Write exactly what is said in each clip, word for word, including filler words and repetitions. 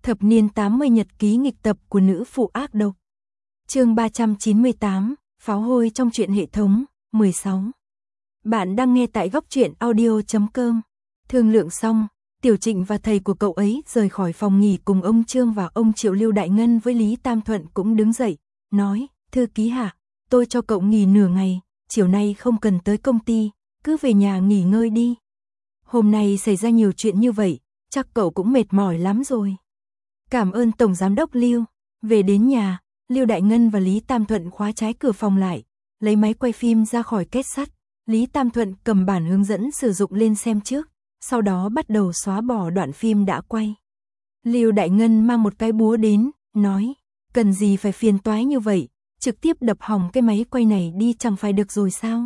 Thập niên tám mươi nhật ký nghịch tập của nữ phụ ác độc. Chương ba trăm chín mươi tám, pháo hôi trong truyện hệ thống, mười sáu. Bạn đang nghe tại góc truyện audio chấm com. Thương lượng xong, Tiểu Trịnh và thầy của cậu ấy rời khỏi phòng nghỉ cùng ông Trương và ông Triệu. Lưu Đại Ngân với Lý Tam Thuận cũng đứng dậy, nói, thư ký hạ, tôi cho cậu nghỉ nửa ngày, chiều nay không cần tới công ty, cứ về nhà nghỉ ngơi đi. Hôm nay xảy ra nhiều chuyện như vậy, chắc cậu cũng mệt mỏi lắm rồi. Cảm ơn Tổng Giám đốc Lưu. Về đến nhà, Lưu Đại Ngân và Lý Tam Thuận khóa trái cửa phòng lại, lấy máy quay phim ra khỏi két sắt. Lý Tam Thuận cầm bản hướng dẫn sử dụng lên xem trước, sau đó bắt đầu xóa bỏ đoạn phim đã quay. Lưu Đại Ngân mang một cái búa đến, nói, cần gì phải phiền toái như vậy, trực tiếp đập hỏng cái máy quay này đi chẳng phải được rồi sao?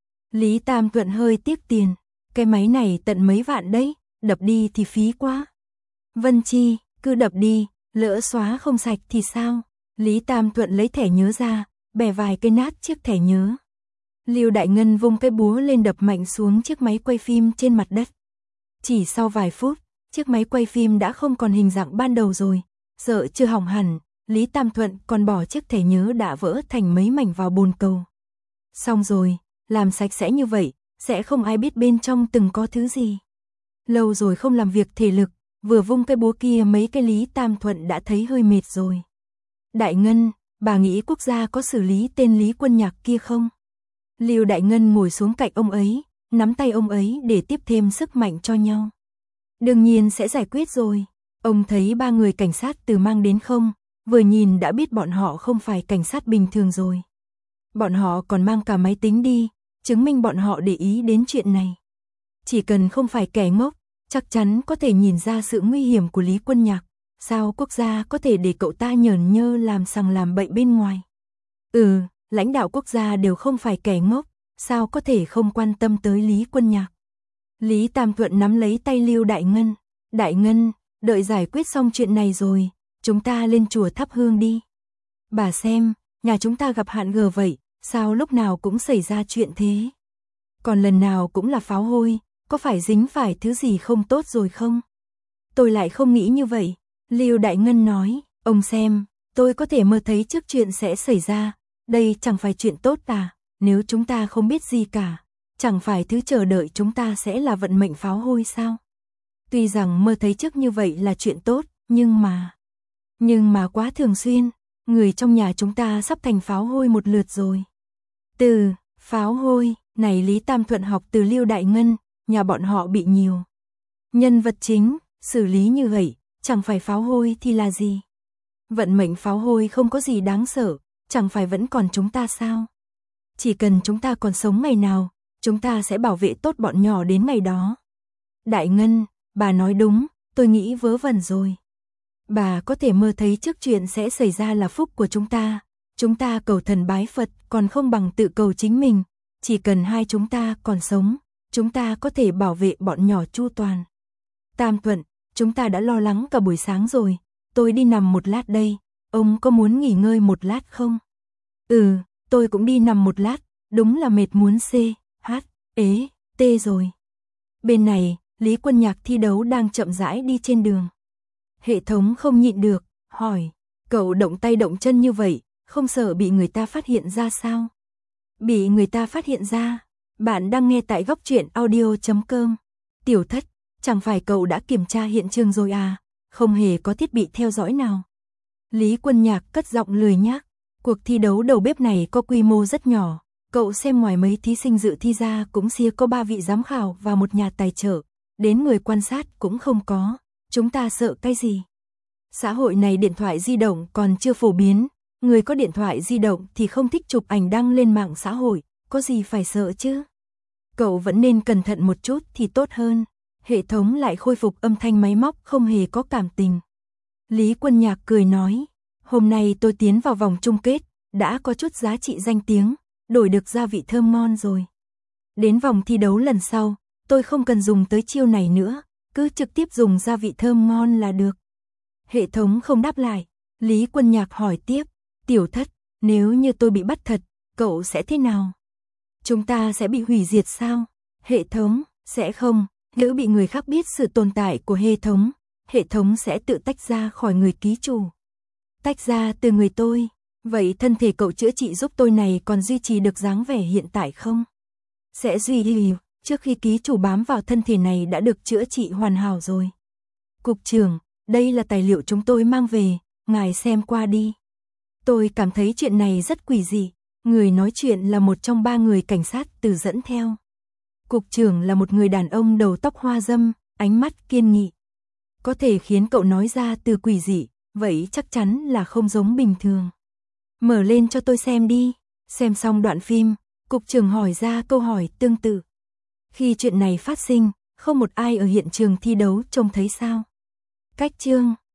Lý Tam Thuận hơi tiếc tiền, cái máy này tận mấy vạn đấy, đập đi thì phí quá. Vân Chi, cứ đập đi, lỡ xóa không sạch thì sao? Lý Tam Thuận lấy thẻ nhớ ra, bẻ vài cây nát chiếc thẻ nhớ. Lưu Đại Ngân vung cái búa lên đập mạnh xuống chiếc máy quay phim trên mặt đất. Chỉ sau vài phút, chiếc máy quay phim đã không còn hình dạng ban đầu rồi, sợ chưa hỏng hẳn, Lý Tam Thuận còn bỏ chiếc thẻ nhớ đã vỡ thành mấy mảnh vào bồn cầu. Xong rồi, làm sạch sẽ như vậy, sẽ không ai biết bên trong từng có thứ gì. Lâu rồi không làm việc thể lực, vừa vung cái búa kia mấy cái Lý Tam Thuận đã thấy hơi mệt rồi. Đại Ngân, bà nghĩ quốc gia có xử lý tên Lý Quân Nhạc kia không? Lưu Đại Ngân ngồi xuống cạnh ông ấy, nắm tay ông ấy để tiếp thêm sức mạnh cho nhau. Đương nhiên sẽ giải quyết rồi. Ông thấy ba người cảnh sát từ mang đến không? Vừa nhìn đã biết bọn họ không phải cảnh sát bình thường rồi. Bọn họ còn mang cả máy tính đi, chứng minh bọn họ để ý đến chuyện này. Chỉ cần không phải kẻ ngốc, chắc chắn có thể nhìn ra sự nguy hiểm của Lý Quân Nhạc. Sao quốc gia có thể để cậu ta nhởn nhơ làm sằng làm bậy bên ngoài? Ừ, lãnh đạo quốc gia đều không phải kẻ ngốc, sao có thể không quan tâm tới Lý Quân Nhạc? Lý Tam Thuận nắm lấy tay Lưu Đại Ngân. Đại Ngân, đợi giải quyết xong chuyện này rồi, chúng ta lên chùa thắp hương đi. Bà xem, nhà chúng ta gặp hạn gờ vậy, sao lúc nào cũng xảy ra chuyện thế? Còn lần nào cũng là pháo hôi, có phải dính phải thứ gì không tốt rồi không? Tôi lại không nghĩ như vậy. Lưu Đại Ngân nói, ông xem, tôi có thể mơ thấy trước chuyện sẽ xảy ra, đây chẳng phải chuyện tốt à, nếu chúng ta không biết gì cả, chẳng phải thứ chờ đợi chúng ta sẽ là vận mệnh pháo hôi sao? Tuy rằng mơ thấy trước như vậy là chuyện tốt, nhưng mà... Nhưng mà quá thường xuyên, người trong nhà chúng ta sắp thành pháo hôi một lượt rồi. Từ, pháo hôi, này Lý Tam Thuận học từ Lưu Đại Ngân, nhà bọn họ bị nhiều nhân vật chính, xử lý như vậy, chẳng phải pháo hôi thì là gì? Vận mệnh pháo hôi không có gì đáng sợ, chẳng phải vẫn còn chúng ta sao? Chỉ cần chúng ta còn sống ngày nào, chúng ta sẽ bảo vệ tốt bọn nhỏ đến ngày đó. Đại Ngân, bà nói đúng, tôi nghĩ vớ vẩn rồi. Bà có thể mơ thấy trước chuyện sẽ xảy ra là phúc của chúng ta. Chúng ta cầu thần bái Phật còn không bằng tự cầu chính mình. Chỉ cần hai chúng ta còn sống, chúng ta có thể bảo vệ bọn nhỏ chu toàn. Tam Thuận, chúng ta đã lo lắng cả buổi sáng rồi. Tôi đi nằm một lát đây. Ông có muốn nghỉ ngơi một lát không? Ừ, tôi cũng đi nằm một lát. Đúng là mệt muốn xê, hát, ế, tê rồi. Bên này, Lý Quân Nhạc thi đấu đang chậm rãi đi trên đường. Hệ thống không nhịn được, hỏi, cậu động tay động chân như vậy, không sợ bị người ta phát hiện ra sao? Bị người ta phát hiện ra? Bạn đang nghe tại góc truyện audio chấm com. Tiểu Thất, chẳng phải cậu đã kiểm tra hiện trường rồi à? Không hề có thiết bị theo dõi nào. Lý Quân Nhạc cất giọng lười nhác. Cuộc thi đấu đầu bếp này có quy mô rất nhỏ. Cậu xem ngoài mấy thí sinh dự thi ra cũng xia có ba vị giám khảo và một nhà tài trợ. Đến người quan sát cũng không có. Chúng ta sợ cái gì? Xã hội này điện thoại di động còn chưa phổ biến. Người có điện thoại di động thì không thích chụp ảnh đăng lên mạng xã hội. Có gì phải sợ chứ? Cậu vẫn nên cẩn thận một chút thì tốt hơn. Hệ thống lại khôi phục âm thanh máy móc không hề có cảm tình. Lý Quân Nhạc cười nói, hôm nay tôi tiến vào vòng chung kết, đã có chút giá trị danh tiếng, đổi được gia vị thơm ngon rồi. Đến vòng thi đấu lần sau, tôi không cần dùng tới chiêu này nữa, cứ trực tiếp dùng gia vị thơm ngon là được. Hệ thống không đáp lại, Lý Quân Nhạc hỏi tiếp, Tiểu Thất, nếu như tôi bị bắt thật, cậu sẽ thế nào? Chúng ta sẽ bị hủy diệt sao? Hệ thống, sẽ không, nếu bị người khác biết sự tồn tại của hệ thống, hệ thống sẽ tự tách ra khỏi người ký chủ. Tách ra từ người tôi. Vậy thân thể cậu chữa trị giúp tôi này còn duy trì được dáng vẻ hiện tại không? Sẽ duy trì, trước khi ký chủ bám vào thân thể này đã được chữa trị hoàn hảo rồi. Cục trưởng, đây là tài liệu chúng tôi mang về, ngài xem qua đi. Tôi cảm thấy chuyện này rất quỷ dị. Người nói chuyện là một trong ba người cảnh sát từ dẫn theo. Cục trưởng là một người đàn ông đầu tóc hoa râm, ánh mắt kiên nghị. Có thể khiến cậu nói ra từ quỷ dị, vậy chắc chắn là không giống bình thường. Mở lên cho tôi xem đi. Xem xong đoạn phim, cục trưởng hỏi ra câu hỏi tương tự. Khi chuyện này phát sinh, không một ai ở hiện trường thi đấu trông thấy sao? Cách chương